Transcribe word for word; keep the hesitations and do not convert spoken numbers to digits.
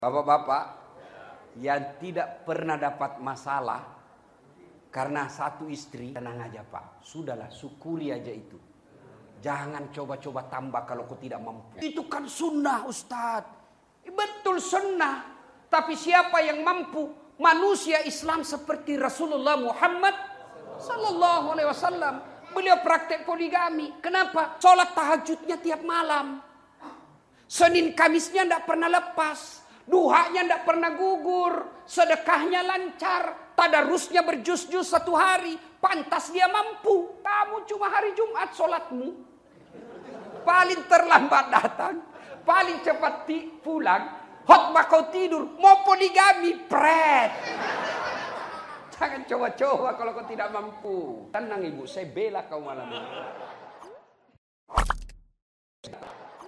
Bapak-bapak yang tidak pernah dapat masalah karena satu istri, tenang aja Pak, sudahlah syukuri aja itu. Jangan coba-coba tambah kalau kau tidak mampu. Itu kan sunnah Ustadz. Betul sunnah. Tapi siapa yang mampu? Manusia Islam seperti Rasulullah Muhammad Sallallahu Alaihi Wasallam. Beliau praktek poligami. Kenapa? Sholat tahajudnya tiap malam. Senin Kamisnya tidak pernah lepas. Duhanya tidak pernah gugur. Sedekahnya lancar. Tadarusnya berjus-jus satu hari. Pantas dia mampu. Kamu cuma hari Jumat sholatmu. Paling terlambat datang. Paling cepat pulang. Khotbah kau tidur. Mau poligami. Pret. Jangan coba-coba kalau kau tidak mampu. Tenang ibu, saya bela kau malam ini.